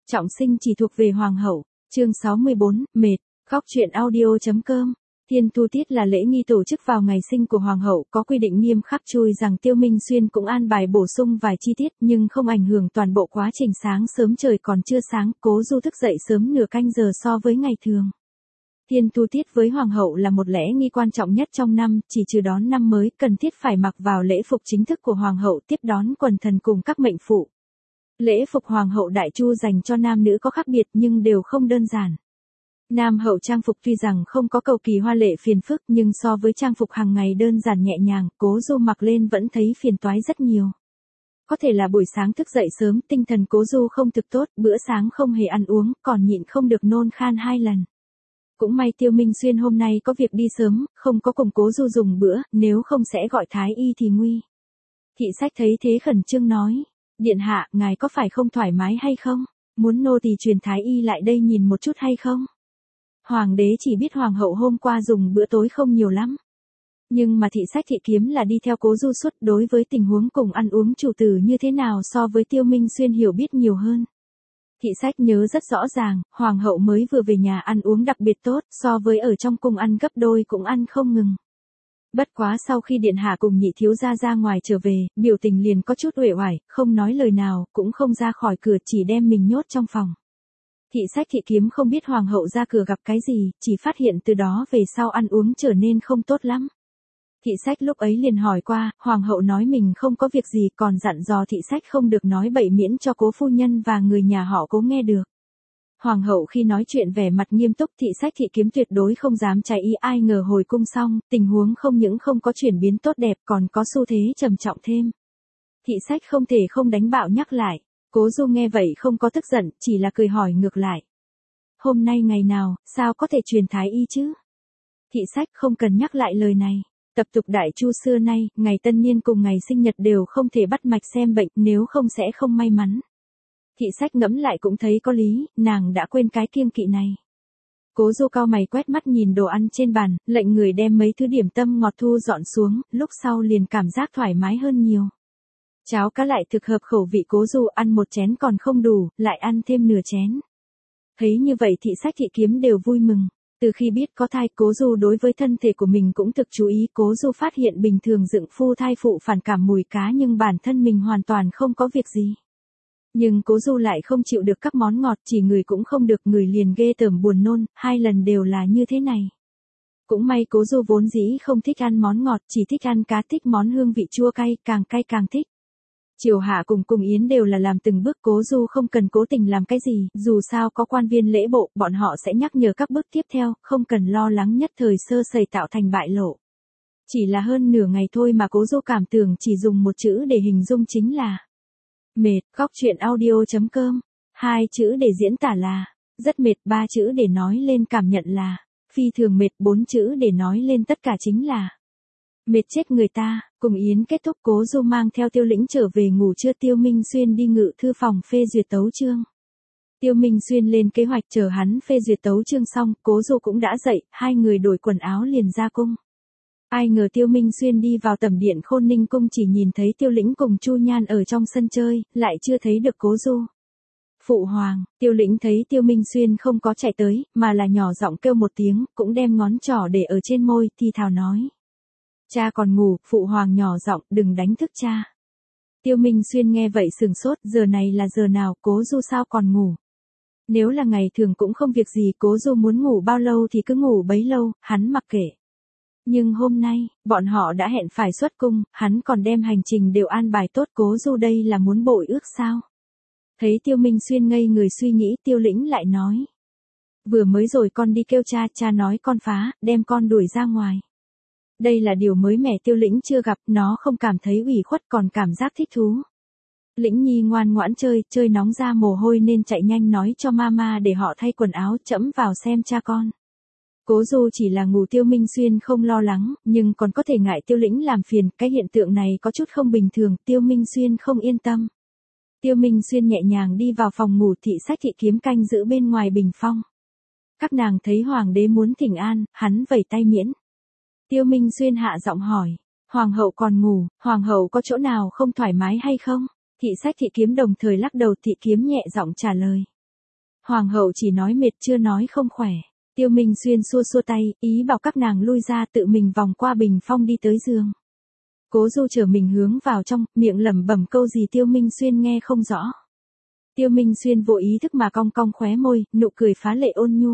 Trọng sinh chỉ thuộc về hoàng hậu. Chương 64, mệt. Khóc chuyện audio.com. Thiên tu tiết là lễ nghi tổ chức vào ngày sinh của hoàng hậu, có quy định nghiêm khắc chui rằng Tiêu Minh Xuyên cũng an bài bổ sung vài chi tiết nhưng không ảnh hưởng toàn bộ quá trình. Sáng sớm trời còn chưa sáng, Cố Du thức dậy sớm nửa canh giờ so với ngày thường. Thiên tu tiết với hoàng hậu là một lễ nghi quan trọng nhất trong năm, chỉ trừ đón năm mới, cần thiết phải mặc vào lễ phục chính thức của hoàng hậu tiếp đón quần thần cùng các mệnh phụ. Lễ phục hoàng hậu Đại Chu dành cho nam nữ có khác biệt nhưng đều không đơn giản. Nam hậu trang phục tuy rằng không có cầu kỳ hoa lệ phiền phức nhưng so với trang phục hàng ngày đơn giản nhẹ nhàng, Cố Du mặc lên vẫn thấy phiền toái rất nhiều. Có thể là buổi sáng thức dậy sớm, tinh thần Cố Du không thực tốt, bữa sáng không hề ăn uống, còn nhịn không được nôn khan 2 lần. Cũng may Tiêu Minh Xuyên hôm nay có việc đi sớm, không có cùng Cố Du dùng bữa, nếu không sẽ gọi thái y thì nguy. Thị sách thấy thế khẩn trương nói, điện hạ, ngài có phải không thoải mái hay không? Muốn nô tỳ truyền thái y lại đây nhìn một chút hay không? Hoàng đế chỉ biết hoàng hậu hôm qua dùng bữa tối không nhiều lắm. Nhưng mà thị sách thị kiếm là đi theo Cố Du suốt, đối với tình huống cùng ăn uống chủ tử như thế nào so với Tiêu Minh Xuyên hiểu biết nhiều hơn. Thị sách nhớ rất rõ ràng, hoàng hậu mới vừa về nhà ăn uống đặc biệt tốt, so với ở trong cung ăn gấp đôi cũng ăn không ngừng. Bất quá sau khi điện hạ cùng nhị thiếu gia ra ngoài trở về, biểu tình liền có chút uể oải, không nói lời nào, cũng không ra khỏi cửa, chỉ đem mình nhốt trong phòng. Thị sách thị kiếm không biết hoàng hậu ra cửa gặp cái gì, chỉ phát hiện từ đó về sau ăn uống trở nên không tốt lắm. Thị sách lúc ấy liền hỏi qua, hoàng hậu nói mình không có việc gì, còn dặn dò thị sách không được nói bậy miễn cho Cố phu nhân và người nhà họ Cố nghe được. Hoàng hậu khi nói chuyện vẻ mặt nghiêm túc, thị sách thị kiếm tuyệt đối không dám trái ý, ai ngờ hồi cung xong, tình huống không những không có chuyển biến tốt đẹp còn có xu thế trầm trọng thêm. Thị sách không thể không đánh bạo nhắc lại. Cố Du nghe vậy không có tức giận, chỉ là cười hỏi ngược lại. Hôm nay ngày nào, sao có thể truyền thái y chứ? Thị sách không cần nhắc lại lời này. Tập tục Đại Chu xưa nay, ngày tân niên cùng ngày sinh nhật đều không thể bắt mạch xem bệnh, nếu không sẽ không may mắn. Thị sách ngẫm lại cũng thấy có lý, nàng đã quên cái kiêng kỵ này. Cố Du cau mày quét mắt nhìn đồ ăn trên bàn, lệnh người đem mấy thứ điểm tâm ngọt thu dọn xuống, lúc sau liền cảm giác thoải mái hơn nhiều. Cháo cá lại thực hợp khẩu vị Cố Du, ăn một chén còn không đủ, lại ăn thêm nửa chén. Thấy như vậy thị sách thị kiếm đều vui mừng. Từ khi biết có thai, Cố Du đối với thân thể của mình cũng thực chú ý. Cố Du phát hiện bình thường dựng phu thai phụ phản cảm mùi cá nhưng bản thân mình hoàn toàn không có việc gì. Nhưng Cố Du lại không chịu được các món ngọt, chỉ ngửi cũng không được, ngửi liền ghê tởm buồn nôn, 2 lần đều là như thế này. Cũng may Cố Du vốn dĩ không thích ăn món ngọt, chỉ thích ăn cá, thích món hương vị chua cay càng thích. Triều hạ cùng yến đều là làm từng bước, Cố Du không cần cố tình làm cái gì, dù sao có quan viên lễ bộ, bọn họ sẽ nhắc nhở các bước tiếp theo, không cần lo lắng nhất thời sơ sẩy tạo thành bại lộ. Chỉ là hơn nửa ngày thôi mà Cố Du cảm tưởng chỉ dùng một chữ để hình dung chính là mệt. Khóc chuyện audio.com. 2 chữ để diễn tả là rất mệt, 3 chữ để nói lên cảm nhận là phi thường mệt, 4 chữ để nói lên tất cả chính là mệt chết người ta. Cùng yến kết thúc, Cố Du mang theo Tiêu Lĩnh trở về ngủ trưa, Tiêu Minh Xuyên đi ngự thư phòng phê duyệt tấu chương. Tiêu Minh Xuyên lên kế hoạch, chờ hắn phê duyệt tấu chương xong, Cố Du cũng đã dậy, 2 người đổi quần áo liền ra cung. Ai ngờ Tiêu Minh Xuyên đi vào tẩm điện Khôn Ninh cung chỉ nhìn thấy Tiêu Lĩnh cùng Chu Nhan ở trong sân chơi, lại chưa thấy được Cố Du. Phụ hoàng. Tiêu Lĩnh thấy Tiêu Minh Xuyên không có chạy tới, mà là nhỏ giọng kêu một tiếng, cũng đem ngón trỏ để ở trên môi, thì thào nói. Cha còn ngủ. Phụ hoàng nhỏ giọng, đừng đánh thức cha. Tiêu Minh Xuyên nghe vậy sừng sốt, giờ này là giờ nào, Cố Du sao còn ngủ? Nếu là ngày thường cũng không việc gì, Cố Du muốn ngủ bao lâu thì cứ ngủ bấy lâu, hắn mặc kệ. Nhưng hôm nay, bọn họ đã hẹn phải xuất cung, hắn còn đem hành trình đều an bài tốt, Cố Du đây là muốn bội ước sao? Thấy Tiêu Minh Xuyên ngây người suy nghĩ, Tiêu Lĩnh lại nói. Vừa mới rồi con đi kêu cha, cha nói con phá, đem con đuổi ra ngoài. Đây là điều mới mẻ Tiêu Lĩnh chưa gặp, nó không cảm thấy ủy khuất còn cảm giác thích thú. Lĩnh Nhi ngoan ngoãn chơi nóng ra mồ hôi nên chạy nhanh nói cho mama để họ thay quần áo, trẫm vào xem cha con. Cố Du chỉ là ngủ, Tiêu Minh Xuyên không lo lắng, nhưng còn có thể ngại Tiêu Lĩnh làm phiền, cái hiện tượng này có chút không bình thường, Tiêu Minh Xuyên không yên tâm. Tiêu Minh Xuyên nhẹ nhàng đi vào phòng ngủ, thị sách thị kiếm canh giữ bên ngoài bình phong. Các nàng thấy hoàng đế muốn thỉnh an, hắn vẩy tay miễn. Tiêu Minh Xuyên hạ giọng hỏi, hoàng hậu còn ngủ, hoàng hậu có chỗ nào không thoải mái hay không? Thị sách thị kiếm đồng thời lắc đầu, thị kiếm nhẹ giọng trả lời. Hoàng hậu chỉ nói mệt chưa nói không khỏe. Tiêu Minh Xuyên xua xua tay, ý bảo các nàng lui ra, tự mình vòng qua bình phong đi tới giường. Cố Du trở mình hướng vào trong, miệng lẩm bẩm câu gì Tiêu Minh Xuyên nghe không rõ. Tiêu Minh Xuyên vô ý thức mà cong cong khóe môi, nụ cười phá lệ ôn nhu.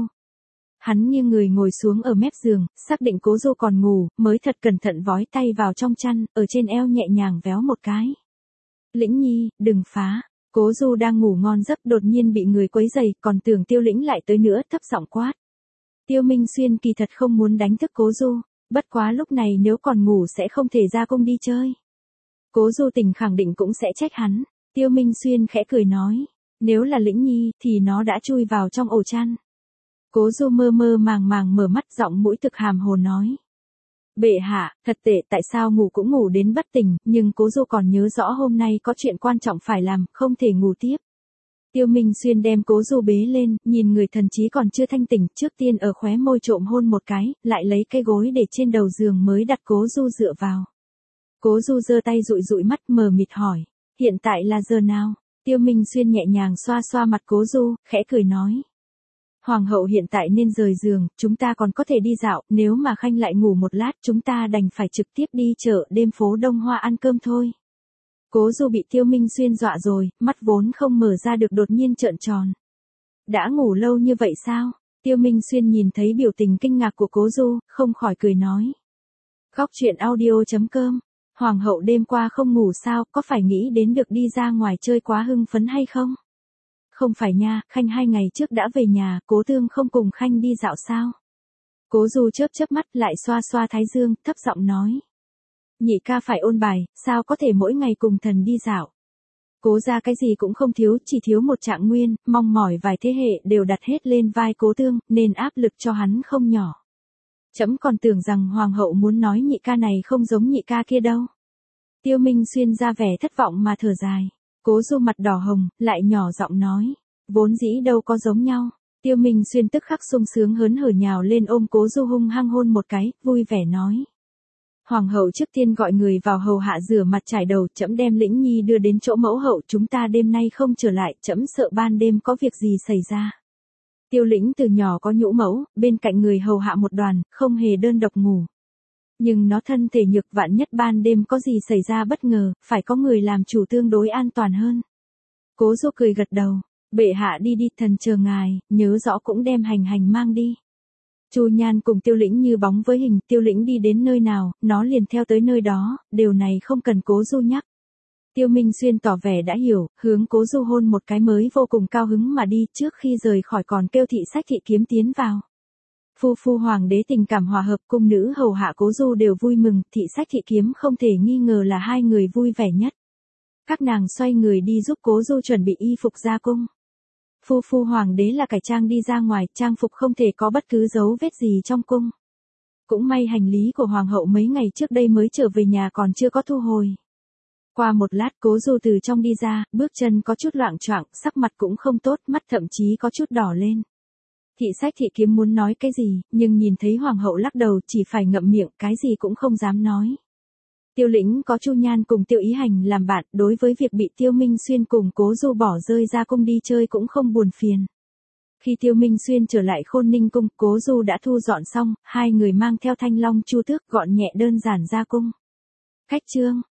Hắn nghiêng người ngồi xuống ở mép giường, xác định Cố Du còn ngủ, mới thật cẩn thận vói tay vào trong chăn, ở trên eo nhẹ nhàng véo một cái. Lĩnh Nhi, đừng phá. Cố Du đang ngủ ngon giấc đột nhiên bị người quấy rầy, còn tưởng Tiêu Lĩnh lại tới nữa, thấp giọng quát. Tiêu Minh Xuyên kỳ thật không muốn đánh thức Cố Du, bất quá lúc này nếu còn ngủ sẽ không thể ra cung đi chơi. Cố Du Tình khẳng định cũng sẽ trách hắn. Tiêu Minh Xuyên khẽ cười nói, nếu là Lĩnh Nhi thì nó đã chui vào trong ổ chăn. Cố Du mơ mơ màng màng mở mắt, giọng mũi thực hàm hồ nói. Bệ hạ, thật tệ, tại sao ngủ cũng ngủ đến bất tỉnh, nhưng Cố Du còn nhớ rõ hôm nay có chuyện quan trọng phải làm, không thể ngủ tiếp. Tiêu Minh Xuyên đem Cố Du bế lên, nhìn người thần trí còn chưa thanh tỉnh, trước tiên ở khóe môi trộm hôn một cái, lại lấy cái gối để trên đầu giường mới đặt Cố Du dựa vào. Cố Du giơ tay dụi dụi mắt mờ mịt hỏi, hiện tại là giờ nào? Tiêu Minh Xuyên nhẹ nhàng xoa xoa mặt Cố Du, khẽ cười nói. Hoàng hậu hiện tại nên rời giường, chúng ta còn có thể đi dạo, nếu mà Khanh lại ngủ một lát chúng ta đành phải trực tiếp đi chợ đêm phố Đông Hoa ăn cơm thôi. Cố Du bị Tiêu Minh Xuyên dọa rồi, mắt vốn không mở ra được đột nhiên trợn tròn. Đã ngủ lâu như vậy sao? Tiêu Minh Xuyên nhìn thấy biểu tình kinh ngạc của Cố Du, không khỏi cười nói. Khóc chuyện audio.com. Hoàng hậu đêm qua không ngủ sao, có phải nghĩ đến được đi ra ngoài chơi quá hưng phấn hay không? Không phải nha, Khanh 2 ngày trước đã về nhà, Cố Tương không cùng Khanh đi dạo sao? Cố Du chớp chớp mắt lại xoa xoa thái dương, thấp giọng nói. Nhị ca phải ôn bài, sao có thể mỗi ngày cùng thần đi dạo? Cố gia cái gì cũng không thiếu, chỉ thiếu một trạng nguyên, mong mỏi vài thế hệ đều đặt hết lên vai Cố Tương, nên áp lực cho hắn không nhỏ. Trẫm còn tưởng rằng hoàng hậu muốn nói nhị ca này không giống nhị ca kia đâu. Tiêu Minh Xuyên ra vẻ thất vọng mà thở dài. Cố Du mặt đỏ hồng, lại nhỏ giọng nói, vốn dĩ đâu có giống nhau. Tiêu Minh Xuyên tức khắc sung sướng hớn hở nhào lên ôm Cố Du hung hăng hôn một cái, vui vẻ nói. Hoàng hậu trước tiên gọi người vào hầu hạ rửa mặt trải đầu, trẫm đem Lĩnh Nhi đưa đến chỗ mẫu hậu, chúng ta đêm nay không trở lại, trẫm sợ ban đêm có việc gì xảy ra. Tiêu Lĩnh từ nhỏ có nhũ mẫu, bên cạnh người hầu hạ một đoàn, không hề đơn độc ngủ. Nhưng nó thân thể nhược, vạn nhất ban đêm có gì xảy ra bất ngờ, phải có người làm chủ tương đối an toàn hơn. Cố Du cười gật đầu, bệ hạ đi đi, thần chờ ngài, nhớ rõ cũng đem hành mang đi. Chu Nhan cùng Tiêu Lĩnh như bóng với hình, Tiêu Lĩnh đi đến nơi nào, nó liền theo tới nơi đó, điều này không cần Cố Du nhắc. Tiêu Minh Xuyên tỏ vẻ đã hiểu, hướng Cố Du hôn một cái mới vô cùng cao hứng mà đi, trước khi rời khỏi còn kêu thị sách thị kiếm tiến vào. Phu hoàng đế tình cảm hòa hợp, cung nữ hầu hạ Cố Du đều vui mừng, thị sách thị kiếm không thể nghi ngờ là hai người vui vẻ nhất. Các nàng xoay người đi giúp Cố Du chuẩn bị y phục ra cung. Phu hoàng đế là cải trang đi ra ngoài, trang phục không thể có bất cứ dấu vết gì trong cung. Cũng may hành lý của hoàng hậu mấy ngày trước đây mới trở về nhà còn chưa có thu hồi. Qua một lát Cố Du từ trong đi ra, bước chân có chút loạng choạng, sắc mặt cũng không tốt, mắt thậm chí có chút đỏ lên. Thị sách thị kiếm muốn nói cái gì, nhưng nhìn thấy hoàng hậu lắc đầu chỉ phải ngậm miệng, cái gì cũng không dám nói. Tiêu Lĩnh có Chu Nhan cùng Tiêu Ý Hành làm bạn, đối với việc bị Tiêu Minh Xuyên cùng Cố Du bỏ rơi ra cung đi chơi cũng không buồn phiền. Khi Tiêu Minh Xuyên trở lại Khôn Ninh cung, Cố Du đã thu dọn xong, hai người mang theo Thanh Long Chu Tước gọn nhẹ đơn giản ra cung. Khách trương,